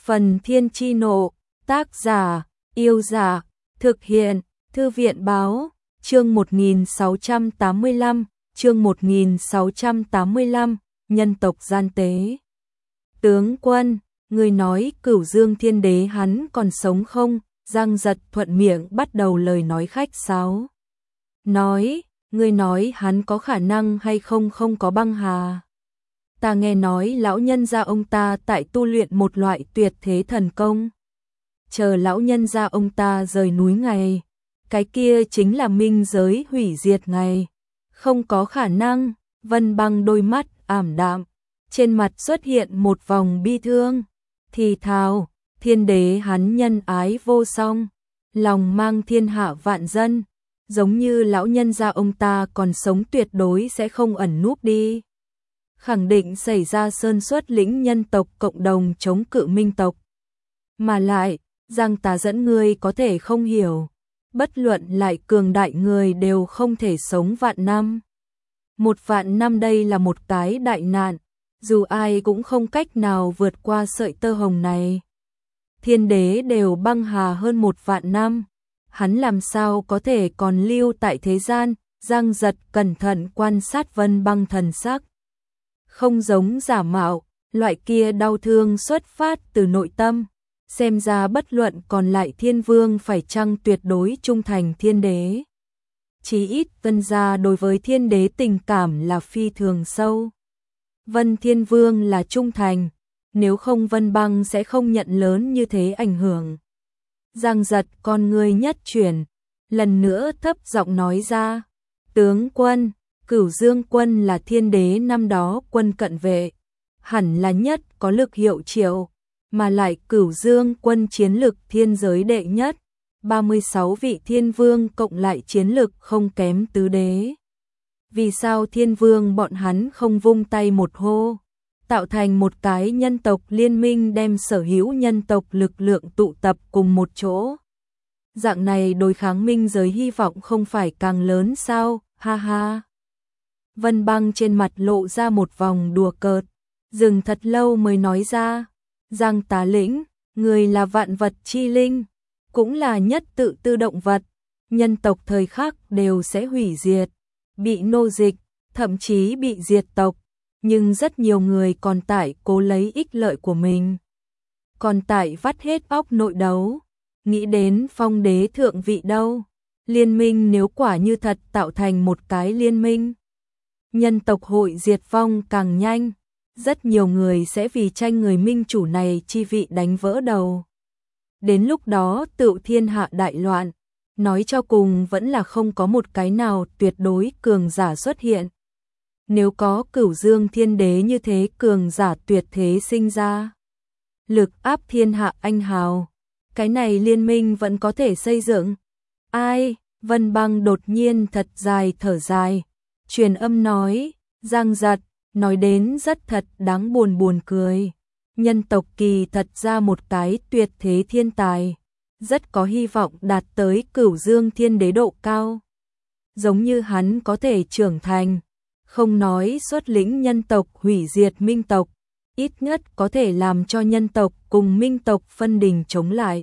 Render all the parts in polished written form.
Phần Thiên Chi Nộ, tác giả, Yêu Giả, thực hiện, Thư viện Báo, chương 1685, chương 1685, nhân tộc gian tế. Tướng quân, người nói Cửu Dương Thiên Đế hắn còn sống không? Giang Giật thuận miệng bắt đầu lời nói khách sáo. Nói, người nói hắn có khả năng hay không? Không có băng hà. Ta nghe nói lão nhân gia ông ta tại tu luyện một loại tuyệt thế thần công. Chờ lão nhân gia ông ta rời núi ngày, cái kia chính là minh giới hủy diệt ngày. Không có khả năng. Vân Băng đôi mắt ảm đạm, trên mặt xuất hiện một vòng bi thương, thì thào, Thiên Đế hắn nhân ái vô song, lòng mang thiên hạ vạn dân, giống như lão nhân gia ông ta còn sống tuyệt đối sẽ không ẩn núp đi. Khẳng định xảy ra sơn xuất lĩnh nhân tộc cộng đồng chống cự minh tộc. Mà lại, Giang tá dẫn ngươi có thể không hiểu, bất luận lại cường đại người đều không thể sống vạn năm. 1.000 năm đây là một cái đại nạn, dù ai cũng không cách nào vượt qua sợi tơ hồng này. Thiên Đế đều băng hà hơn 1.000 năm, hắn làm sao có thể còn lưu tại thế gian? Giang Giật cẩn thận quan sát Vân Băng thần sắc. Không giống giả mạo, loại kia đau thương xuất phát từ nội tâm, xem ra bất luận còn lại Thiên Vương phải chăng tuyệt đối trung thành Thiên Đế. Chí ít Vân gia đối với Thiên Đế tình cảm là phi thường sâu. Vân Thiên Vương là trung thành, nếu không Vân Băng sẽ không nhận lớn như thế ảnh hưởng. Giang Giật con người nhất chuyển, lần nữa thấp giọng nói ra, tướng quân, Cửu Dương quân là Thiên Đế năm đó quân cận vệ, hẳn là nhất có lực hiệu triệu, mà lại Cửu Dương quân chiến lực thiên giới đệ nhất, 36 vị Thiên Vương cộng lại chiến lực không kém tứ đế. Vì sao Thiên Vương bọn hắn không vung tay một hô, tạo thành một cái nhân tộc liên minh đem sở hữu nhân tộc lực lượng tụ tập cùng một chỗ? Dạng này đối kháng minh giới hy vọng không phải càng lớn sao? Ha ha. Vân Băng trên mặt lộ ra một vòng đùa cợt, dừng thật lâu mới nói ra, Giang tá lĩnh, người là vạn vật chi linh, cũng là nhất tự tư động vật, nhân tộc thời khắc đều sẽ hủy diệt, bị nô dịch, thậm chí bị diệt tộc, nhưng rất nhiều người còn tại cố lấy ích lợi của mình, còn tại vắt hết óc nội đấu, nghĩ đến phong đế thượng vị đâu. Liên minh nếu quả như thật tạo thành một cái liên minh, nhân tộc hội diệt vong càng nhanh, rất nhiều người sẽ vì tranh người minh chủ này chi vị đánh vỡ đầu. Đến lúc đó tựu thiên hạ đại loạn, nói cho cùng vẫn là không có một cái nào tuyệt đối cường giả xuất hiện. Nếu có Cửu Dương Thiên Đế như thế cường giả tuyệt thế sinh ra, lực áp thiên hạ anh hào, cái này liên minh vẫn có thể xây dựng. Ai? Vân Băng đột nhiên thật dài thở dài, truyền âm nói, Giang Giật, nói đến rất thật đáng buồn cười. Nhân tộc kỳ thật ra một cái tuyệt thế thiên tài, rất có hy vọng đạt tới Cửu Dương Thiên Đế độ cao. Giống như hắn có thể trưởng thành, không nói xuất lĩnh nhân tộc hủy diệt minh tộc, ít nhất có thể làm cho nhân tộc cùng minh tộc phân đình chống lại,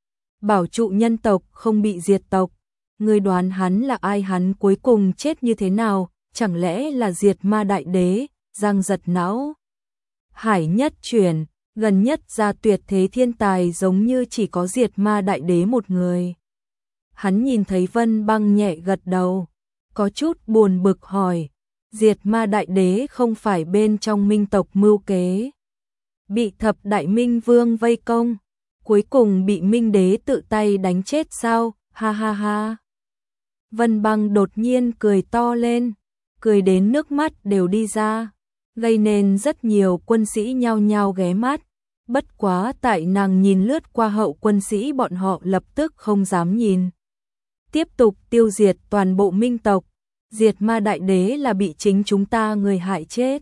bảo trụ nhân tộc không bị diệt tộc. Người đoán hắn là ai? Hắn cuối cùng chết như thế nào? Chẳng lẽ là Diệt Ma Đại Đế? Giang Giật não hải nhất chuyển, gần nhất ra tuyệt thế thiên tài giống như chỉ có Diệt Ma Đại Đế một người. Hắn nhìn thấy Vân Băng nhẹ gật đầu, có chút buồn bực hỏi, Diệt Ma Đại Đế không phải bên trong minh tộc mưu kế, bị thập đại minh vương vây công, cuối cùng bị minh đế tự tay đánh chết sao? Ha ha ha. Vân Băng đột nhiên cười to lên, cười đến nước mắt đều đi ra, gây nên rất nhiều quân sĩ nhao nhao ghé mắt. Bất quá tại nàng nhìn lướt qua hậu quân sĩ bọn họ lập tức không dám nhìn. Tiếp tục tiêu diệt toàn bộ minh tộc, Diệt Ma Đại Đế là bị chính chúng ta người hại chết.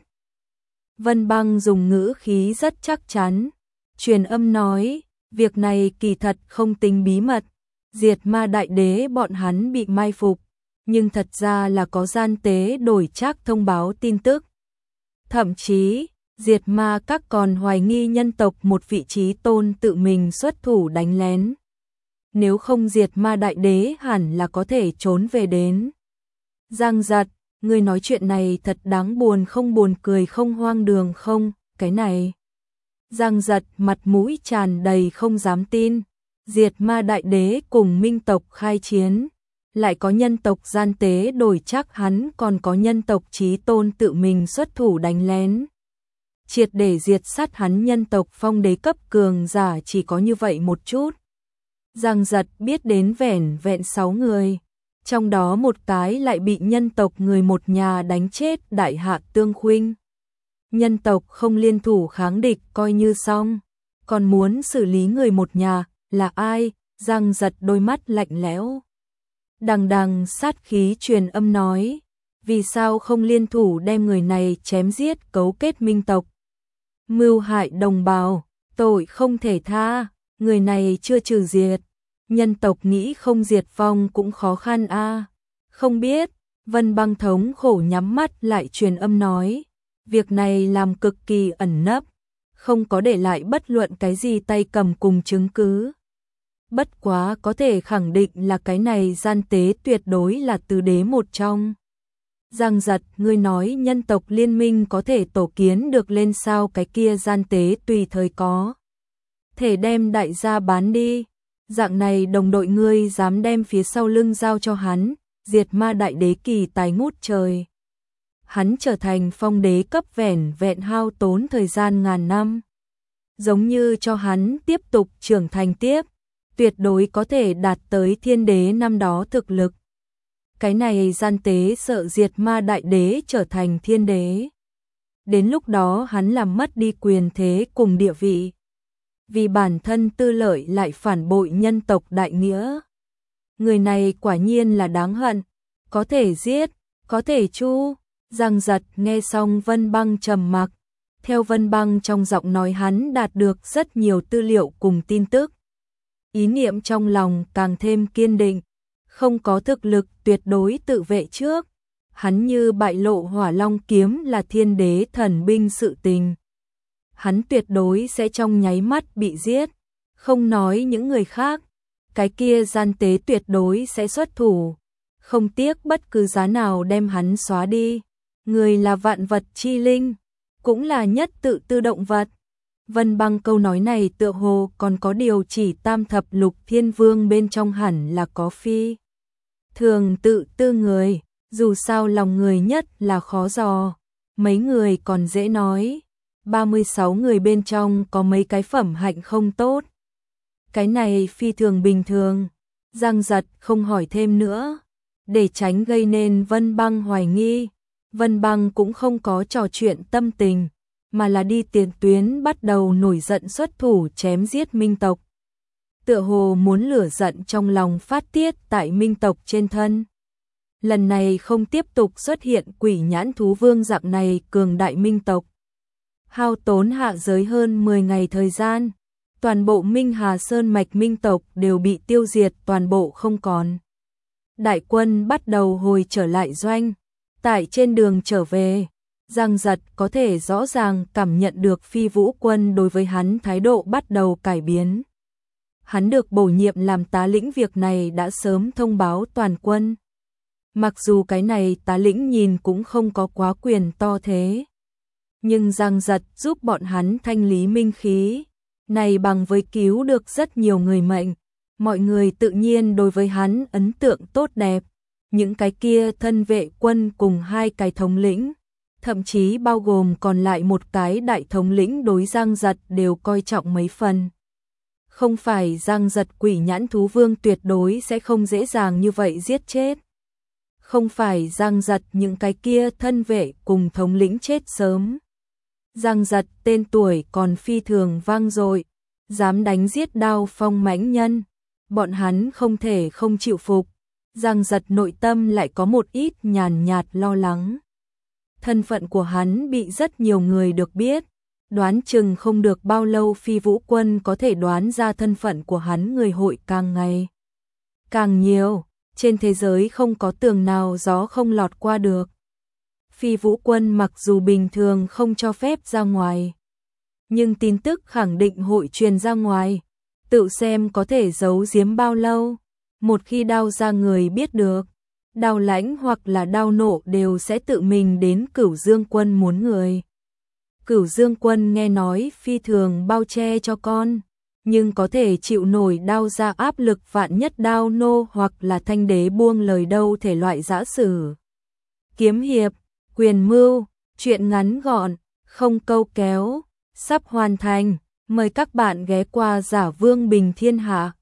Vân Băng dùng ngữ khí rất chắc chắn, truyền âm nói, việc này kỳ thật không tính bí mật. Diệt Ma Đại Đế bọn hắn bị mai phục, nhưng thật ra là có gian tế đổi trác thông báo tin tức. Thậm chí, Diệt ma các còn hoài nghi nhân tộc một vị trí tôn tự mình xuất thủ đánh lén. Nếu không diệt ma đại đế hẳn là có thể trốn về đến. Giang Giật, ngươi nói chuyện này thật đáng buồn không, buồn cười không, hoang đường không, cái này. Giang Giật mặt mũi tràn đầy không dám tin, diệt ma đại đế cùng minh tộc khai chiến, lại có nhân tộc gian tế đổi chắc hắn còn có nhân tộc chí tôn tự mình xuất thủ đánh lén. Triệt để diệt sát hắn, nhân tộc phong đế cấp cường giả chỉ có như vậy một chút. Giang Giật biết đến vẻn vẹn 6 người, trong đó một cái lại bị nhân tộc người một nhà đánh chết, đại hạ tương khuynh. Nhân tộc không liên thủ kháng địch coi như xong, còn muốn xử lý người một nhà, là ai? Giang Giật đôi mắt lạnh lẽo. Đằng đằng sát khí truyền âm nói, vì sao không liên thủ đem người này chém giết, cấu kết minh tộc. Mưu hại đồng bào, tội không thể tha, người này chưa trừ diệt. Nhân tộc nghĩ không diệt vong cũng khó khăn a. Không biết, Vân Băng thống khổ nhắm mắt lại truyền âm nói, việc này làm cực kỳ ẩn nấp, không có để lại bất luận cái gì tay cầm cùng chứng cứ. Bất quá có thể khẳng định là cái này gian tế tuyệt đối là tứ đế một trong. Giang Giật, ngươi nói nhân tộc liên minh có thể tổ kiến được lên sao? Cái kia gian tế tùy thời có thể đem đại gia bán đi. Dạng này đồng đội ngươi dám đem phía sau lưng giao cho hắn, diệt ma đại đế kỳ tài ngút trời. Hắn trở thành phong đế cấp vẻn vẹn hao tốn thời gian ngàn năm. Giống như cho hắn tiếp tục trưởng thành tiếp, tuyệt đối có thể đạt tới thiên đế năm đó thực lực. Cái này gian tế sợ diệt ma đại đế trở thành thiên đế. Đến lúc đó hắn làm mất đi quyền thế cùng địa vị. Vì bản thân tư lợi lại phản bội nhân tộc đại nghĩa. Người này quả nhiên là đáng hận, có thể giết, có thể chu. Giang Giật nghe xong Vân Băng trầm mặc. Theo Vân Băng trong giọng nói hắn đạt được rất nhiều tư liệu cùng tin tức. Ý niệm trong lòng càng thêm kiên định, không có thực lực tuyệt đối tự vệ trước. Hắn như bại lộ Hỏa Long kiếm là thiên đế thần binh sự tình. Hắn tuyệt đối sẽ trong nháy mắt bị giết, không nói những người khác, cái kia gian tế tuyệt đối sẽ xuất thủ, không tiếc bất cứ giá nào đem hắn xóa đi. Người là vạn vật chi linh, cũng là nhất tự tư động vật. Vân Băng câu nói này tựa hồ còn có điều chỉ tam thập lục thiên vương bên trong hẳn là có phi. Thường tự tư người, dù sao lòng người nhất là khó dò, mấy người còn dễ nói. 36 người bên trong có mấy cái phẩm hạnh không tốt. Cái này phi thường bình thường. Giang Giật không hỏi thêm nữa, để tránh gây nên Vân Băng hoài nghi. Vân Băng cũng không có trò chuyện tâm tình, mà là đi tiền tuyến bắt đầu nổi giận xuất thủ chém giết minh tộc. Tựa hồ muốn lửa giận trong lòng phát tiết tại minh tộc trên thân. Lần này không tiếp tục xuất hiện quỷ nhãn thú vương dạng này cường đại minh tộc. Hao tốn hạ giới hơn 10 ngày thời gian, toàn bộ Minh Hà Sơn mạch minh tộc đều bị tiêu diệt toàn bộ không còn. Đại quân bắt đầu hồi trở lại doanh. Tại trên đường trở về, Giang Giật có thể rõ ràng cảm nhận được Phi Vũ quân đối với hắn thái độ bắt đầu cải biến. Hắn được bổ nhiệm làm tá lĩnh, việc này đã sớm thông báo toàn quân. Mặc dù cái này tá lĩnh nhìn cũng không có quá quyền to thế, nhưng Giang Giật giúp bọn hắn thanh lý minh khí, này bằng với cứu được rất nhiều người mệnh. Mọi người tự nhiên đối với hắn ấn tượng tốt đẹp. Những cái kia thân vệ quân cùng 2 cái thống lĩnh, thậm chí bao gồm còn lại một cái đại thống lĩnh đối Giang Giật đều coi trọng mấy phần. Không phải Giang Giật quỷ nhãn thú vương tuyệt đối sẽ không dễ dàng như vậy giết chết. Không phải Giang Giật những cái kia thân vệ cùng thống lĩnh chết sớm. Giang Giật tên tuổi còn phi thường vang dội, dám đánh giết đao phong mãnh nhân, bọn hắn không thể không chịu phục. Giang Giật nội tâm lại có một ít nhàn nhạt lo lắng. Thân phận của hắn bị rất nhiều người được biết, đoán chừng không được bao lâu Phi Vũ quân có thể đoán ra thân phận của hắn, người hội càng ngày càng nhiều, trên thế giới không có tường nào gió không lọt qua được. Phi Vũ Quân mặc dù bình thường không cho phép ra ngoài, nhưng tin tức khẳng định hội truyền ra ngoài, tự xem có thể giấu giếm bao lâu. Một khi Đao gia người biết được, Đao Lãnh hoặc là Đao Nộ đều sẽ tự mình đến Cửu Dương Quân muốn người. Cửu Dương Quân nghe nói phi thường bao che cho con, nhưng có thể chịu nổi Đao gia áp lực, vạn nhất Đao Nô hoặc là Thanh Đế buông lời đâu thể loại giã sử. Kiếm hiệp, quyền mưu, chuyện ngắn gọn, không câu kéo, sắp hoàn thành, mời các bạn ghé qua Giả Vương Bình Thiên Hạ.